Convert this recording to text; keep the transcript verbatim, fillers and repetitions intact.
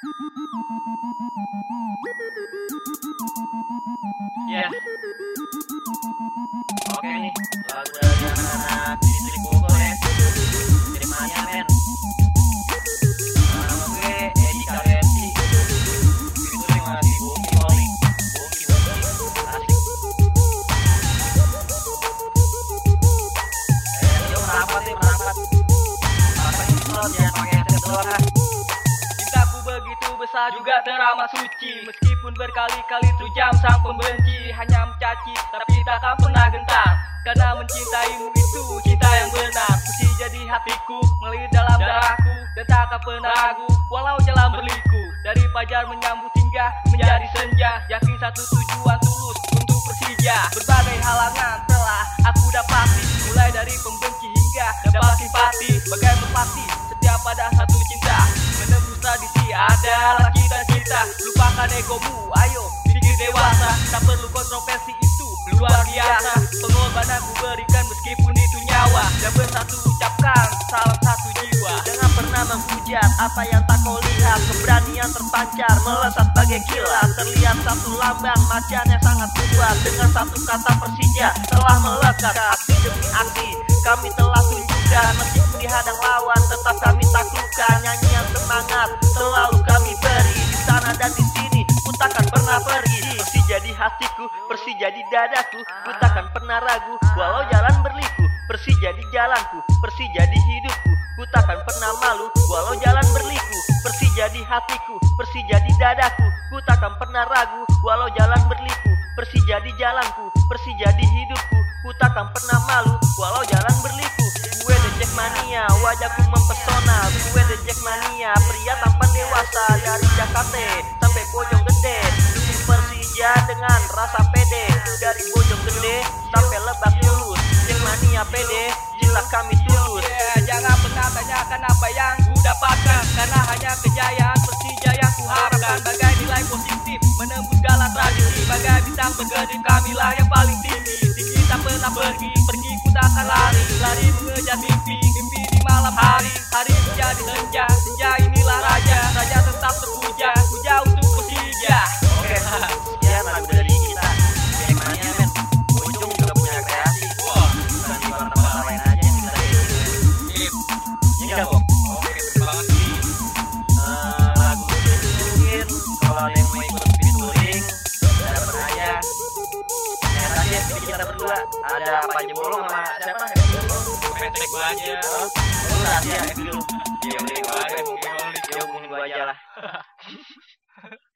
Ya. Oke nih, lagu dari anak-anak distrik Bogor ya. Dari mana men? Nama gue Edi Kalensi. Itu yang masih Bogi Oli. Bogi Bogi. Asik. Eh, yuk merapat ya merapat. Apa ini slot ya pakai headset doang ah. Cintaku begitu besar juga teramat suci. Meskipun berkali-kali terjam sang pembenci, hanya mencaci tapi takkan pernah gentar. Karena mencintaimu itu cinta yang benar. Suci jadi hatiku, mengalir dalam darahku, dan takkan pernah ragu walau jalan berliku. Dari fajar menyambut hingga menjadi senja, yakin satu tujuan tulus untuk Persija. Berbagai halangan telah aku dapati, mulai dari pembenci hingga dapat simpati. Bagai merpati setiap pada satu cinta, menembus tradisi adalah cita-cita. Lupakan egomu, ayo pikir dewasa. Tak perlu kontroversi, itu luar biasa. Pengorbanan ku berikan meskipun itu nyawa, dan bersatu ucapkan salam satu jiwa. Jangan pernah menghujat apa yang tak kau lihat. Keberanian terpancar melesat bagai kilat. Terlihat satu lambang macan yang sangat kuat. Dengan satu kata Persija telah melekat. Aksi demi aksi kami telah tunjukkan. Meskipun dihadang lawan tetap kami taklukkan. Nyanyian semangat selalu kami beri. Di sana dan di sini ku takkan pernah pergi. Persija di hatiku, Persija di dadaku. Ku takkan pernah ragu walau jalan berliku. Persija di jalanku, Persija di hidupku. Ku takkan pernah malu walau jalan berliku. Persija di hatiku, Persija di dadaku. Ku takkan pernah ragu walau jalan berliku. Persija di jalanku, Persija di hidupku. Ku takkan pernah malu walau jalan berliku. Gue The Jackmania, wajahku mempesona. Gue The Jackmania, pria tampan dewasa. Dari Jakarta sampai Bojonggede, dukung Persija dengan rasa pede. Dari Bojonggede sampai Lebak Bulus, Jackmania pede, cinta kami tulus. Yeah, jangan pernah tanyakan apa yang ku dapatkan, karena hanya kejayaan Persija yang ku harapkan. Bagai nilai positif menembus segala tradisi, bagai bintang berkedip kamilah yang paling tinggi. Tinggi tak pernah pergi, pergi ku tak akan lari. Lari mengejar mimpi, mimpi di malam hari. Hari menjadi senja, senja inilah raja. Raja tetap terpuja, puja untuk Persija. Oke, sekian lagu dari kita. Jackmania men, Ujung juga punya kreasi. Wah, Bukan di tempat lain aja yang kita bikin. Iya Bok. oke, bener banget sih. Eh, lagu mungkin kalau ada yang mau ikut featuring dapat aja. Lihat aja video kita berdua. Ada Panji Bolong sama siapa? Pendek gua aja. Oh, lu rahasia F dulu. Iya, pendek gua aja, mungkin Ya hubungin gua aja lah.